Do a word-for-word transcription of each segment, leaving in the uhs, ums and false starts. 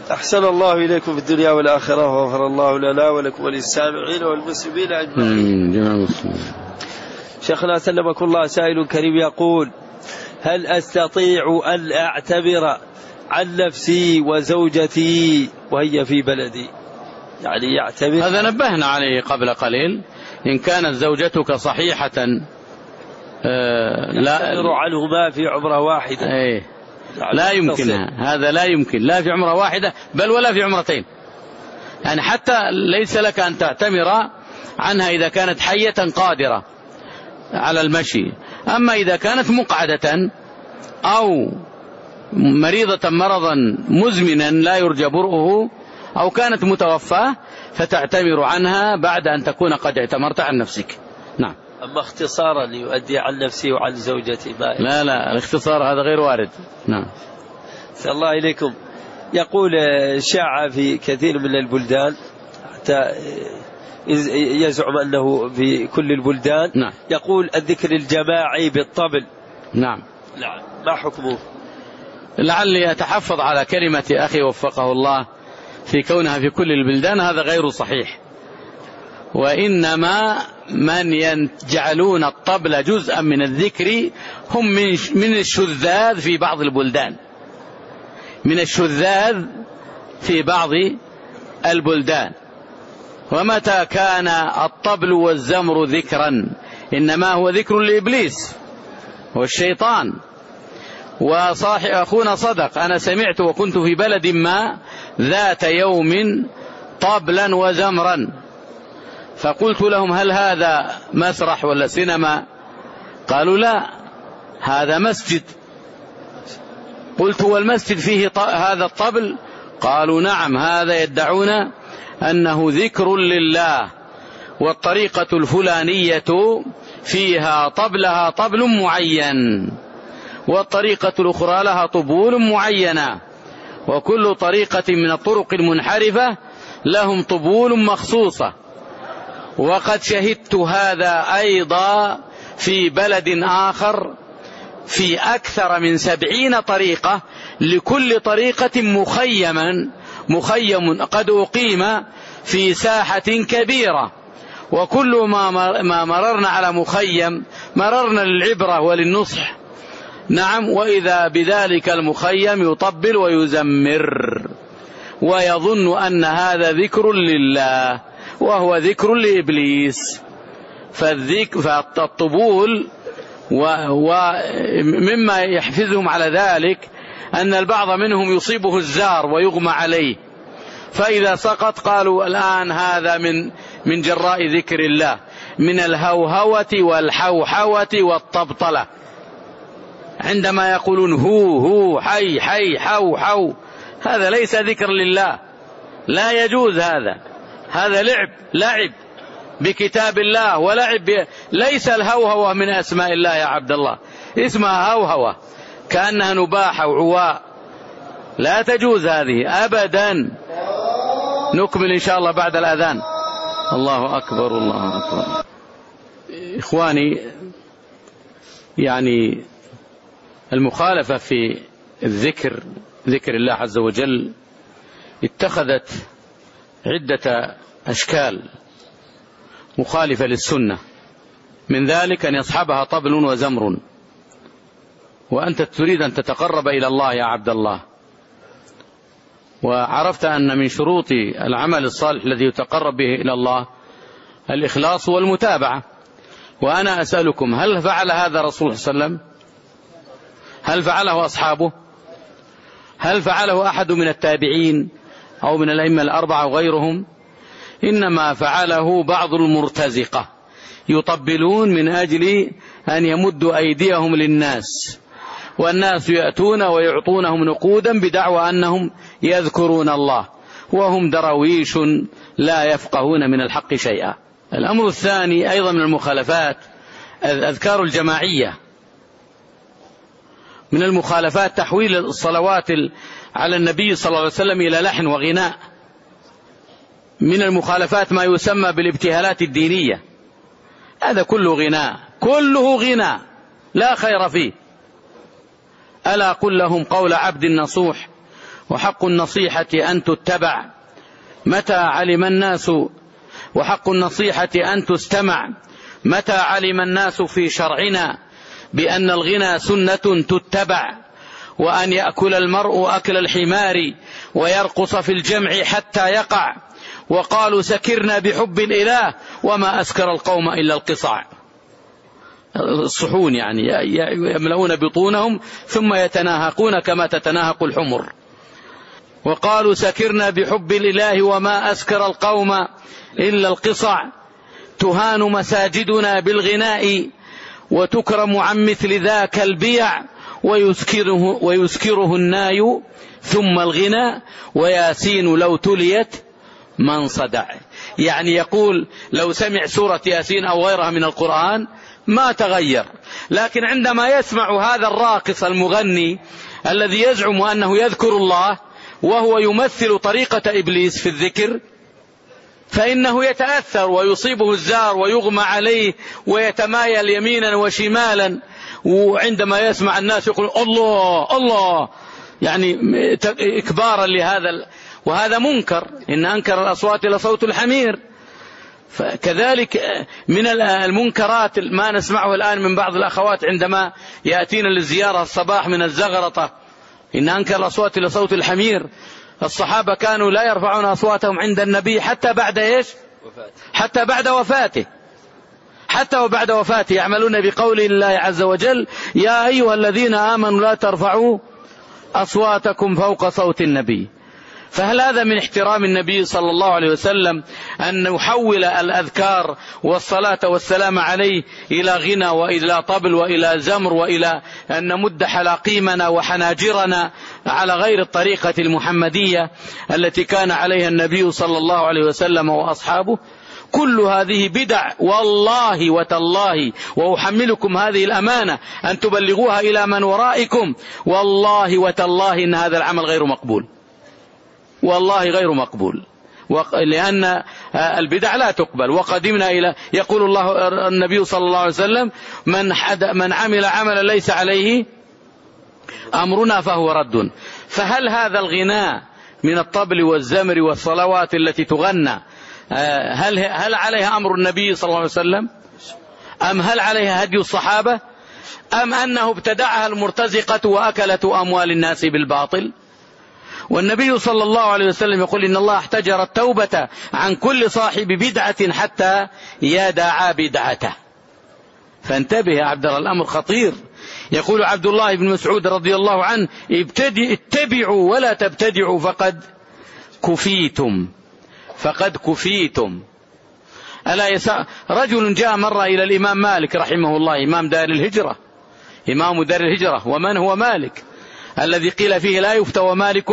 أحسن الله إليكم في الدنيا والآخرة، وغفر الله لنا ولكم وللسامعين والمسلمين أجمعين. شيخنا سلمكم الله، سائل كريم يقول: هل أستطيع أن أعتبر عن نفسي وزوجتي وهي في بلدي؟ يعني يعتبر. هذا نبهنا عليه قبل قليل. إن كانت زوجتك صحيحة آه لا يعتبر عنهما في عمرة واحدة. ايه لا يمكنها، هذا لا يمكن، لا في عمرة واحدة بل ولا في عمرتين. يعني حتى ليس لك أن تعتمر عنها إذا كانت حية قادرة على المشي. أما إذا كانت مقعدة أو مريضة مرضا مزمنا لا يرجى برؤه أو كانت متوفاة فتعتمر عنها بعد أن تكون قد اعتمرت عن نفسك. نعم. أما اختصارا يؤدي عن نفسي وعن زوجتي ما لا لا الاختصار هذا غير وارد. نعم. صلى الله إليكم. يقول: شاع في كثير من البلدان حتى يزعم أنه في كل البلدان. نعم. يقول الذكر الجماعي بالطبل. نعم. نعم. ما حكمه؟ لعلي أتحفظ على كلمة أخي وفقه الله في كونها في كل البلدان، هذا غير صحيح. وإنما من يجعلون الطبل جزءا من الذكر هم من الشذاذ في بعض البلدان، من الشذاذ في بعض البلدان. ومتى كان الطبل والزمر ذكرا إنما هو ذكر لإبليس والشيطان. وصاحب أخونا صدق، أنا سمعت وكنت في بلد ما ذات يوم طبلا وزمرا، فقلت لهم: هل هذا مسرح ولا سينما؟ قالوا: لا، هذا مسجد. قلت: والمسجد فيه هذا الطبل؟ قالوا: نعم، هذا يدعون أنه ذكر لله، والطريقة الفلانية فيها طبلها طبل معين، والطريقة الأخرى لها طبول معينة، وكل طريقة من الطرق المنحرفة لهم طبول مخصوصة. وقد شهدت هذا أيضا في بلد آخر في أكثر من سبعين طريقة، لكل طريقة مخيما مخيم قد أقيم في ساحة كبيرة، وكل ما مررنا على مخيم مررنا للعبرة وللنصح. نعم. وإذا بذلك المخيم يطبل ويزمر ويظن أن هذا ذكر لله وهو ذكر لإبليس. فالطبول ومما يحفزهم على ذلك أن البعض منهم يصيبه الزار ويغمى عليه، فإذا سقط قالوا: الآن هذا من من جراء ذكر الله، من الهوهوة والحوحوة والطبطلة. عندما يقولون هو هو حي حي حو حو، هذا ليس ذكر لله، لا يجوز. هذا هذا لعب لعب بكتاب الله ولعب ب... ليس الهوهوة من أسماء الله يا عبد الله، اسمها هوهوة كأنها نباحة وعواء، لا تجوز هذه أبدا. نكمل إن شاء الله بعد الأذان. الله أكبر الله أكبر. إخواني، يعني المخالفة في الذكر، ذكر الله عز وجل، اتخذت عدة أشكال مخالفة للسنة، من ذلك أن يصحبها طبل وزمر. وأنت تريد أن تتقرب إلى الله يا عبد الله، وعرفت أن من شروط العمل الصالح الذي يتقرب به إلى الله الإخلاص والمتابعة. وأنا أسألكم: هل فعل هذا رسول صلى الله عليه وسلم؟ هل فعله أصحابه؟ هل فعله أحد من التابعين أو من الأئمة الأربعة وغيرهم؟ إنما فعله بعض المرتزقة يطبلون من أجل أن يمدوا أيديهم للناس، والناس يأتون ويعطونهم نقودا بدعوى أنهم يذكرون الله، وهم درويش لا يفقهون من الحق شيئا. الأمر الثاني أيضا من المخالفات الأذكار الجماعية. من المخالفات تحويل الصلوات على النبي صلى الله عليه وسلم إلى لحن وغناء. من المخالفات ما يسمى بالابتهالات الدينية، هذا كله غناء، كله غناء لا خير فيه. ألا قل لهم قول عبد نصوح وحق النصيحة أن تتبع متى علم الناس وحق النصيحة أن تستمع متى علم الناس في شرعنا بأن الغنى سنة تتبع، وأن يأكل المرء أكل الحمار ويرقص في الجمع حتى يقع، وقالوا سكرنا بحب الإله وما أسكر القوم إلا القصع. الصحون يعني يملؤون بطونهم ثم يتناهقون كما تتناهق الحمر. وقالوا سكرنا بحب الإله وما أسكر القوم إلا القصع، تهان مساجدنا بالغناء وتكرم عن مثل ذاك البيع، ويسكره, ويسكره الناي ثم الغنى، وياسين لو تليت من صدع. يعني يقول لو سمع سورة ياسين أو غيرها من القرآن ما تغير، لكن عندما يسمع هذا الراقص المغني الذي يزعم أنه يذكر الله وهو يمثل طريقة إبليس في الذكر، فإنه يتأثر ويصيبه الزار ويغمى عليه ويتمايل يمينا وشمالا، وعندما يسمع الناس يقول الله الله، يعني إكبارا لهذا، وهذا منكر. إن أنكر الأصوات لصوت الحمير. فكذلك من المنكرات ما نسمعه الآن من بعض الأخوات عندما يأتينا للزيارة الصباح من الزغرطة، إن أنكر الأصوات لصوت الحمير. الصحابة كانوا لا يرفعون أصواتهم عند النبي حتى بعد إيش؟ حتى بعد وفاته، حتى وبعد وفاته يعملون بقول الله عز وجل يا أيها الذين آمنوا لا ترفعوا أصواتكم فوق صوت النبي. فهل هذا من احترام النبي صلى الله عليه وسلم أن نحول الأذكار والصلاة والسلام عليه إلى غنى وإلى طبل وإلى زمر وإلى أن نمد حلاقيمنا وحناجرنا على غير الطريقة المحمدية التي كان عليها النبي صلى الله عليه وسلم وأصحابه؟ كل هذه بدع والله وتالله، وأحملكم هذه الأمانة أن تبلغوها إلى من ورائكم، والله وتالله إن هذا العمل غير مقبول، والله غير مقبول، لأن البدع لا تقبل. وقدمنا إلى يقول الله النبي صلى الله عليه وسلم من, من عمل عملا ليس عليه أمرنا فهو رد. فهل هذا الغناء من الطبل والزمر والصلوات التي تغنى هل, هل عليها أمر النبي صلى الله عليه وسلم، أم هل عليها هدي الصحابة، أم أنه ابتدعها المرتزقة وأكلة أموال الناس بالباطل؟ والنبي صلى الله عليه وسلم يقول إن الله احتجر التوبة عن كل صاحب بدعة حتى يدع بدعته. فانتبه يا عبد الله، الأمر خطير. يقول عبد الله بن مسعود رضي الله عنه اتبعوا ولا تبتدعوا فقد كفيتم، فقد كفيتم. ألا يسع رجل جاء مرة إلى الإمام مالك رحمه الله، إمام دار الهجرة، إمام دار الهجرة. ومن هو مالك الذي قيل فيه لا يفتى ومالك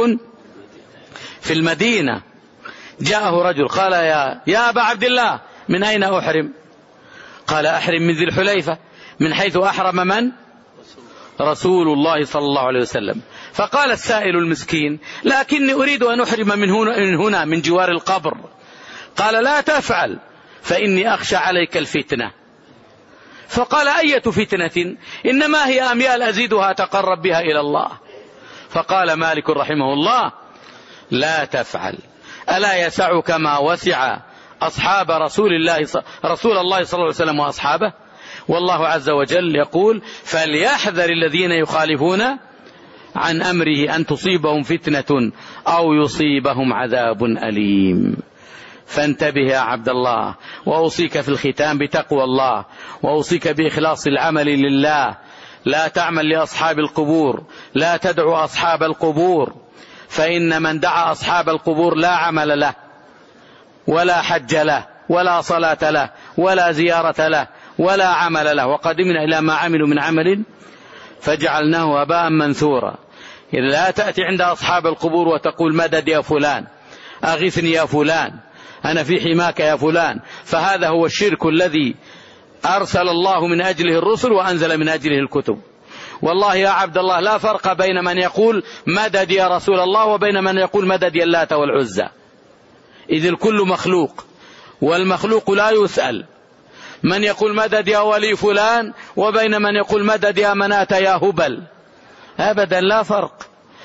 في المدينة؟ جاءه رجل قال يا, يا أبا عبد الله من أين أحرم؟ قال أحرم من ذي الحليفة، من حيث أحرم من؟ رسول الله صلى الله عليه وسلم. فقال السائل المسكين لكني أريد أن أحرم من هنا, من هنا من جوار القبر. قال لا تفعل فإني أخشى عليك الفتنة. فقال أية فتنة؟ إنما هي أميال أزيدها تقرب بها إلى الله. فقال مالك رحمه الله لا تفعل، ألا يسعك ما وسع أصحاب رسول الله رسول الله صلى الله عليه وسلم وأصحابه؟ والله عز وجل يقول فليحذر الذين يخالفون عن أمره أن تصيبهم فتنة أو يصيبهم عذاب أليم. فانتبه يا عبد الله، وأوصيك في الختام بتقوى الله، وأوصيك بإخلاص العمل لله. لا تعمل لأصحاب القبور، لا تدعو أصحاب القبور، فإن من دعا أصحاب القبور لا عمل له ولا حج له ولا صلاة له ولا زيارة له ولا عمل له. وقدمنا إلى ما عملوا من عمل فجعلناه هباء منثورا. إذا لا تأتي عند أصحاب القبور وتقول مدد يا فلان، أغثني يا فلان، أنا في حماك يا فلان، فهذا هو الشرك الذي أرسل الله من أجله الرسل وأنزل من أجله الكتب. والله يا عبد الله لا فرق بين من يقول مدد يا رسول الله وبين من يقول مدد يا اللات والعزى، إذ الكل مخلوق والمخلوق لا يسأل. من يقول مدد يا ولي فلان وبين من يقول مدد يا مناة يا هبل، أبدا لا فرق.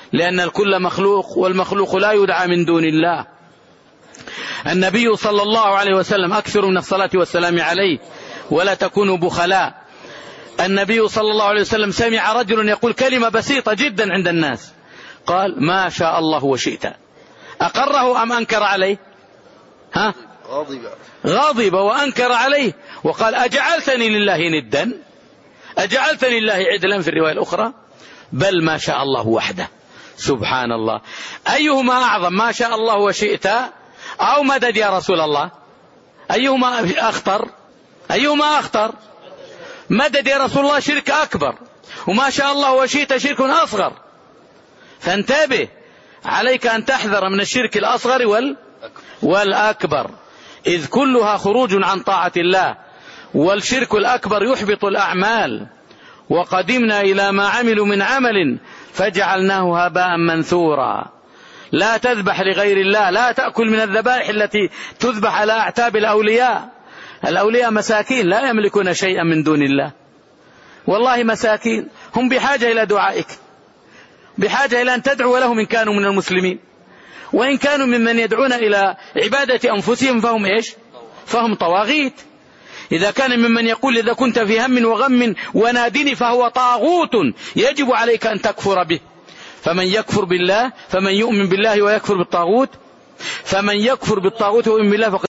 لأن الكل مخلوق، والمخلوق لا يدعى من دون الله. النبي صلى الله عليه وسلم أكثر من الصلاة والسلام عليه ولا تكونوا بخلاء. النبي صلى الله عليه وسلم سمع رجل يقول كلمة بسيطة جدا عند الناس، قال ما شاء الله وشئت. أقره أم أنكر عليه؟ ها؟ غضب غضب وأنكر عليه وقال أجعلتني لله ندا، أجعلتني لله عدلا في الرواية الأخرى، بل ما شاء الله وحده. سبحان الله، أيهما أعظم، ما شاء الله وشئت أو مدد يا رسول الله؟ أيهما أخطر؟ أيهما أخطر؟ مدد يا رسول الله شرك أكبر، وما شاء الله وشئت شرك أصغر. فانتبه، عليك أن تحذر من الشرك الأصغر وال والأكبر، إذ كلها خروج عن طاعة الله، والشرك الأكبر يحبط الأعمال. وقدمنا إلى ما عملوا من عمل فجعلناه هباء منثورا. لا تذبح لغير الله، لا تأكل من الذبائح التي تذبح على أعتاب الأولياء. الأولياء مساكين لا يملكون شيئا من دون الله، والله مساكين، هم بحاجة إلى دعائك، بحاجة إلى أن تدعو لهم إن كانوا من المسلمين. وإن كانوا ممن يدعون إلى عبادة أنفسهم فهم إيش؟ فهم طواغيت. إذا كان ممن يقول إذا كنت في هم وغم ونادني فهو طاغوت يجب عليك أن تكفر به. فمن يكفر بالله، فمن يؤمن بالله ويكفر بالطاغوت، فمن يكفر بالطاغوت ويؤمن بالله فقد